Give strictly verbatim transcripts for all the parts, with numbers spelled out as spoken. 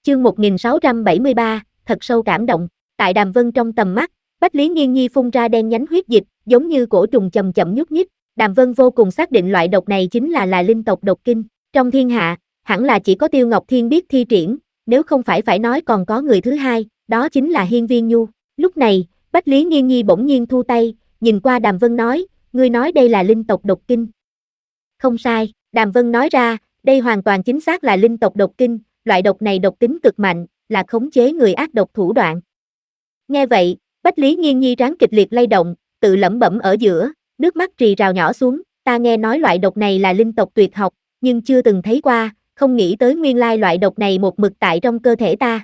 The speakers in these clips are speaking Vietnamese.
Chương một nghìn sáu trăm bảy mươi ba, thật sâu cảm động. Tại Đàm Vân trong tầm mắt, Bách Lý Nghiên Nhi phun ra đen nhánh huyết dịch, giống như cổ trùng chậm chậm nhúc nhích. Đàm Vân vô cùng xác định loại độc này chính là là linh tộc độc kinh. Trong thiên hạ, hẳn là chỉ có Tiêu Ngọc Thiên biết thi triển, nếu không phải phải nói còn có người thứ hai, đó chính là Hiên Viên Nhu. Lúc này, Bách Lý Nghiên Nhi bỗng nhiên thu tay, nhìn qua Đàm Vân nói, ngươi nói đây là linh tộc độc kinh. Không sai, Đàm Vân nói ra, đây hoàn toàn chính xác là linh tộc độc kinh, loại độc này độc tính cực mạnh, là khống chế người ác độc thủ đoạn. Nghe vậy, Bách Lý Nghiên Nhi trán kịch liệt lay động, tự lẩm bẩm ở giữa, nước mắt rì rào nhỏ xuống, ta nghe nói loại độc này là linh tộc tuyệt học, nhưng chưa từng thấy qua, không nghĩ tới nguyên lai loại độc này một mực tại trong cơ thể ta.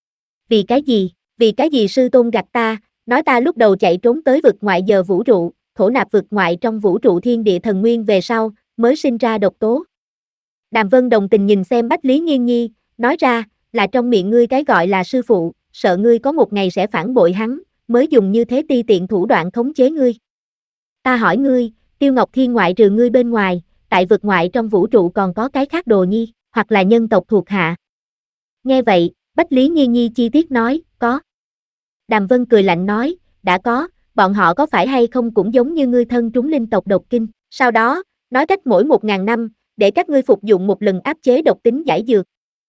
Vì cái gì? Vì cái gì sư tôn gạt ta, nói ta lúc đầu chạy trốn tới vực ngoại giờ vũ trụ, thổ nạp vực ngoại trong vũ trụ thiên địa thần nguyên về sau, mới sinh ra độc tố. Đàm Vân đồng tình nhìn xem Bách Lý Nghiên Nhi, nói ra, là trong miệng ngươi cái gọi là sư phụ, sợ ngươi có một ngày sẽ phản bội hắn, mới dùng như thế ti tiện thủ đoạn khống chế ngươi. Ta hỏi ngươi, Tiêu Ngọc Thiên ngoại trừ ngươi bên ngoài, tại vực ngoại trong vũ trụ còn có cái khác đồ nhi, hoặc là nhân tộc thuộc hạ. Nghe vậy, Bách Lý Nghiên Nhi chi tiết nói, có. Đàm Vân cười lạnh nói, đã có, bọn họ có phải hay không cũng giống như ngươi thân trúng linh tộc độc kinh, sau đó, nói cách mỗi một ngàn năm, để các ngươi phục dụng một lần áp chế độc tính giải dược.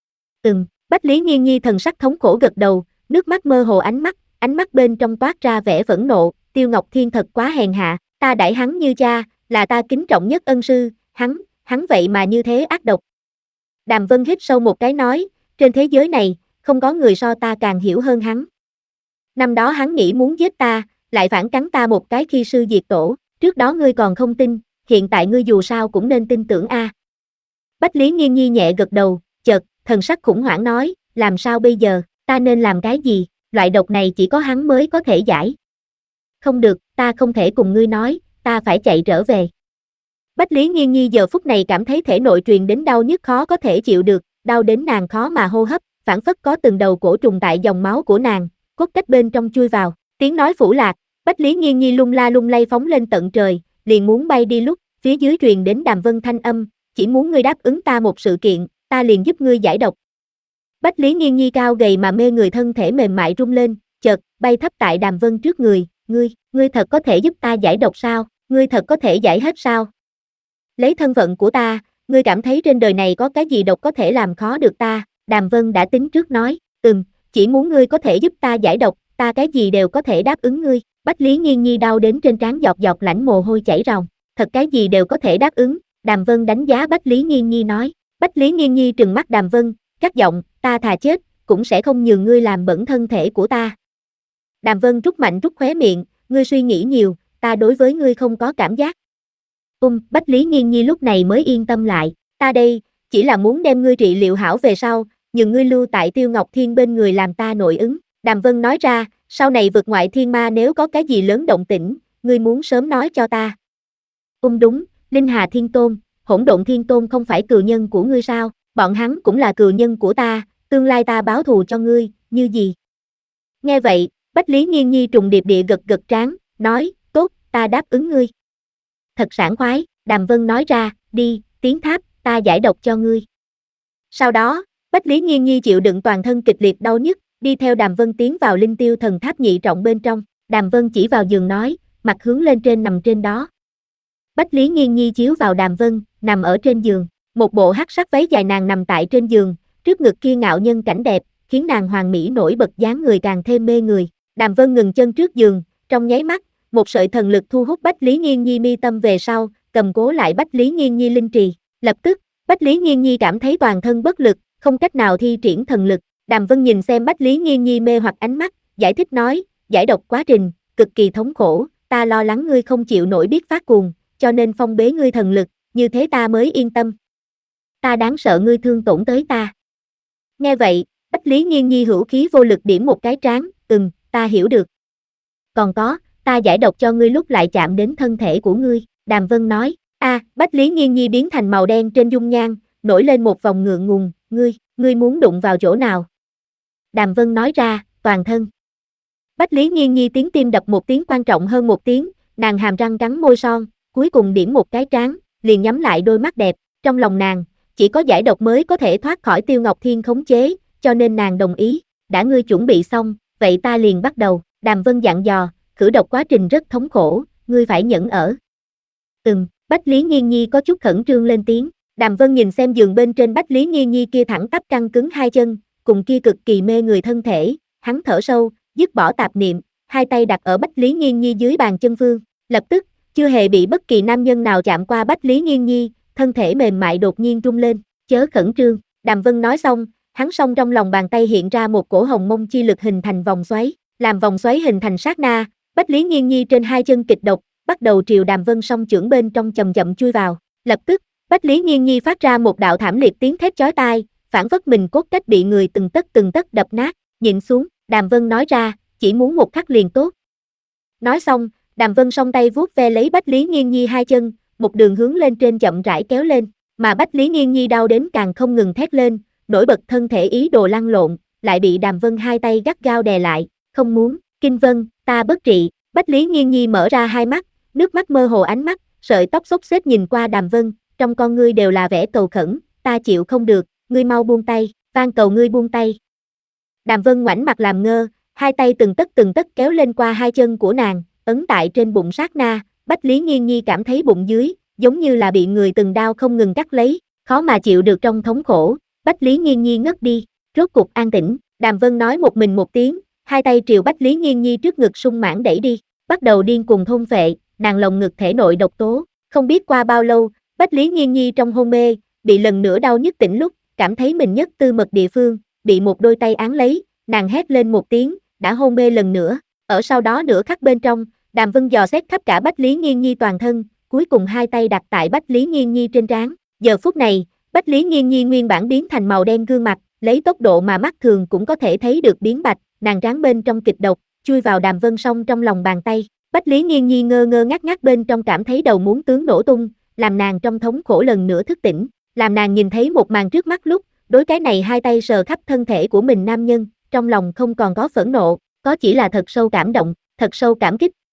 Ừm, Bách Lý Nghiên Nhi thần sắc thống khổ gật đầu, nước mắt mơ hồ ánh mắt, ánh mắt bên trong toát ra vẻ phẫn nộ, Tiêu Ngọc Thiên thật quá hèn hạ, ta đãi hắn như cha, là ta kính trọng nhất ân sư, hắn, hắn vậy mà như thế ác độc. Đàm Vân hít sâu một cái nói, trên thế giới này, không có người so ta càng hiểu hơn hắn. Năm đó hắn nghĩ muốn giết ta, lại phản cắn ta một cái khi sư diệt tổ, trước đó ngươi còn không tin, hiện tại ngươi dù sao cũng nên tin tưởng a. Bách Lý Nghiên Nhi nhẹ gật đầu, chợt, thần sắc khủng hoảng nói, làm sao bây giờ, ta nên làm cái gì, loại độc này chỉ có hắn mới có thể giải. Không được, ta không thể cùng ngươi nói, ta phải chạy trở về. Bách Lý Nghiên Nhi giờ phút này cảm thấy thể nội truyền đến đau nhức khó có thể chịu được, đau đến nàng khó mà hô hấp, phảng phất có từng đầu cổ trùng tại dòng máu của nàng, cốt cách bên trong chui vào, tiếng nói phủ lạc, Bách Lý Nghiên Nhi lung la lung lay phóng lên tận trời, liền muốn bay đi lúc, phía dưới truyền đến Đàm Vân thanh âm, chỉ muốn ngươi đáp ứng ta một sự kiện, ta liền giúp ngươi giải độc. Bách Lý Nghiên Nhi cao gầy mà mê người thân thể mềm mại rung lên, chợt, bay thấp tại Đàm Vân trước người, ngươi, ngươi thật có thể giúp ta giải độc sao, ngươi thật có thể giải hết sao? Lấy thân phận của ta, ngươi cảm thấy trên đời này có cái gì độc có thể làm khó được ta, Đàm Vân đã tính trước nói, ừm, chỉ muốn ngươi có thể giúp ta giải độc, ta cái gì đều có thể đáp ứng ngươi, Bách Lý Nghiên Nhi đau đến trên trán giọt giọt lãnh mồ hôi chảy ròng, thật cái gì đều có thể đáp ứng, Đàm Vân đánh giá Bách Lý Nghiên Nhi nói, Bách Lý Nghiên Nhi trừng mắt Đàm Vân, cắt giọng, ta thà chết, cũng sẽ không nhường ngươi làm bẩn thân thể của ta. Đàm Vân rút mạnh rút khóe miệng, ngươi suy nghĩ nhiều, ta đối với ngươi không có cảm giác. Um, Bách Lý Nghiên Nhi lúc này mới yên tâm lại, ta đây, chỉ là muốn đem ngươi trị liệu hảo về sau, nhường ngươi lưu tại Tiêu Ngọc Thiên bên người làm ta nội ứng. Đàm Vân nói ra, sau này vực ngoại thiên ma nếu có cái gì lớn động tĩnh, ngươi muốn sớm nói cho ta. Um đúng, Linh Hà Thiên Tôn, Hỗn Độn Thiên Tôn không phải cừu nhân của ngươi sao, bọn hắn cũng là cừu nhân của ta, tương lai ta báo thù cho ngươi, như gì? Nghe vậy, Bách Lý Nghiên Nhi trùng điệp địa gật gật trán, nói, tốt, ta đáp ứng ngươi. Thật sảng khoái, Đàm Vân nói ra, đi, tiến tháp, ta giải độc cho ngươi. Sau đó, Bách Lý Nghiên Nhi chịu đựng toàn thân kịch liệt đau nhức, đi theo Đàm Vân tiến vào linh tiêu thần tháp nhị trọng bên trong, Đàm Vân chỉ vào giường nói, mặt hướng lên trên nằm trên đó. Bách Lý Nghiên Nhi chiếu vào Đàm Vân, nằm ở trên giường, một bộ hắc sắc váy dài nàng nằm tại trên giường, trước ngực kia ngạo nhân cảnh đẹp, khiến nàng hoàn mỹ nổi bật dáng người càng thêm mê người. Đàm Vân ngừng chân trước giường, trong nháy mắt, một sợi thần lực thu hút Bách Lý Nghiên Nhi mi tâm về sau, cầm cố lại Bách Lý Nghiên Nhi linh trì. Lập tức, Bách Lý Nghiên Nhi cảm thấy toàn thân bất lực, không cách nào thi triển thần lực. Đàm Vân nhìn xem Bách Lý Nghiên Nhi mê hoặc ánh mắt, giải thích nói, giải độc quá trình, cực kỳ thống khổ, ta lo lắng ngươi không chịu nổi biết phát cuồng, cho nên phong bế ngươi thần lực, như thế ta mới yên tâm. Ta đáng sợ ngươi thương tổn tới ta. Nghe vậy, Bách Lý Nghiên Nhi hữu khí vô lực điểm một cái trán, ừm, ta hiểu được. Còn có, ta giải độc cho ngươi lúc lại chạm đến thân thể của ngươi, Đàm Vân nói, a, à, Bách Lý Nghiên Nhi biến thành màu đen trên dung nhan, nổi lên một vòng ngượng ngùng, ngươi, ngươi muốn đụng vào chỗ nào? Đàm Vân nói ra, toàn thân. Bách Lý Nghiên Nhi tiếng tim đập một tiếng quan trọng hơn một tiếng, nàng hàm răng cắn môi son, cuối cùng điểm một cái trán, liền nhắm lại đôi mắt đẹp, trong lòng nàng, chỉ có giải độc mới có thể thoát khỏi Tiêu Ngọc Thiên khống chế, cho nên nàng đồng ý. Đã ngươi chuẩn bị xong, vậy ta liền bắt đầu. Đàm Vân dặn dò, khử độc quá trình rất thống khổ, ngươi phải nhẫn ở. Ừm, Bách Lý Nghiên Nhi có chút khẩn trương lên tiếng. Đàm Vân nhìn xem giường bên trên Bách Lý Nghiên Nhi kia thẳng tắp căng cứng hai chân, cùng kia cực kỳ mê người thân thể, hắn thở sâu, dứt bỏ tạp niệm, hai tay đặt ở Bách Lý Nghiên Nhi dưới bàn chân vương. Lập tức, chưa hề bị bất kỳ nam nhân nào chạm qua Bách Lý Nghiên Nhi, thân thể mềm mại đột nhiên rung lên, chớ khẩn trương. Đàm Vân nói xong, hắn song trong lòng bàn tay hiện ra một cổ hồng mông chi lực hình thành vòng xoáy, làm vòng xoáy hình thành sát na, Bách Lý Nghiên Nhi trên hai chân kịch độc, bắt đầu triều Đàm Vân song chưởng bên trong chậm chậm chui vào. Lập tức, Bách Lý Nghiên Nhi phát ra một đạo thảm liệt tiếng thét chói tai, phản phất mình cốt cách bị người từng tấc từng tấc đập nát. Nhịn xuống, Đàm Vân nói ra, chỉ muốn một khắc liền tốt. Nói xong, Đàm Vân song tay vuốt ve lấy Bách Lý Nghiên Nhi hai chân, một đường hướng lên trên chậm rãi kéo lên, mà Bách Lý Nghiên Nhi đau đến càng không ngừng thét lên, nổi bật thân thể ý đồ lăn lộn, lại bị Đàm Vân hai tay gắt gao đè lại, không muốn. Kinh Vân, ta bất trị. Bách Lý Nghiên Nhi mở ra hai mắt, nước mắt mơ hồ ánh mắt, sợi tóc xốc xếch nhìn qua Đàm Vân, trong con ngươi đều là vẻ cầu khẩn, ta chịu không được, ngươi mau buông tay, van cầu ngươi buông tay. Đàm Vân ngoảnh mặt làm ngơ, hai tay từng tấc từng tấc kéo lên qua hai chân của nàng, ấn tại trên bụng sát na, Bách Lý Nghiên Nhi cảm thấy bụng dưới, giống như là bị người từng đao không ngừng cắt lấy, khó mà chịu được trong thống khổ, Bách Lý Nghiên Nhi ngất đi, rốt cục an tĩnh, Đàm Vân nói một mình một tiếng, hai tay triều Bách Lý Nghiên Nhi trước ngực sung mãn đẩy đi, bắt đầu điên cuồng thôn phệ, nàng lồng ngực thể nội độc tố, không biết qua bao lâu, Bách Lý Nghiên Nhi trong hôn mê, bị lần nữa đau nhức tỉnh lúc, cảm thấy mình nhất tư mật địa phương, bị một đôi tay án lấy, nàng hét lên một tiếng, đã hôn mê lần nữa, ở sau đó nửa khắc bên trong, Đàm Vân dò xét khắp cả Bách Lý Nghiên Nhi toàn thân, cuối cùng hai tay đặt tại Bách Lý Nghiên Nhi trên trán, giờ phút này, Bách Lý Nghiên Nhi nguyên bản biến thành màu đen gương mặt, lấy tốc độ mà mắt thường cũng có thể thấy được biến bạch, nàng trán bên trong kịch độc, chui vào Đàm Vân song trong lòng bàn tay, Bách Lý Nghiên Nhi ngơ ngơ ngác ngác bên trong cảm thấy đầu muốn tướng nổ tung, làm nàng trong thống khổ lần nữa thức tỉnh, làm nàng nhìn thấy một màn trước mắt lúc, đối cái này hai tay sờ khắp thân thể của mình nam nhân, trong lòng không còn có phẫn nộ, có chỉ là thật sâu cảm động, thật sâu cảm kích,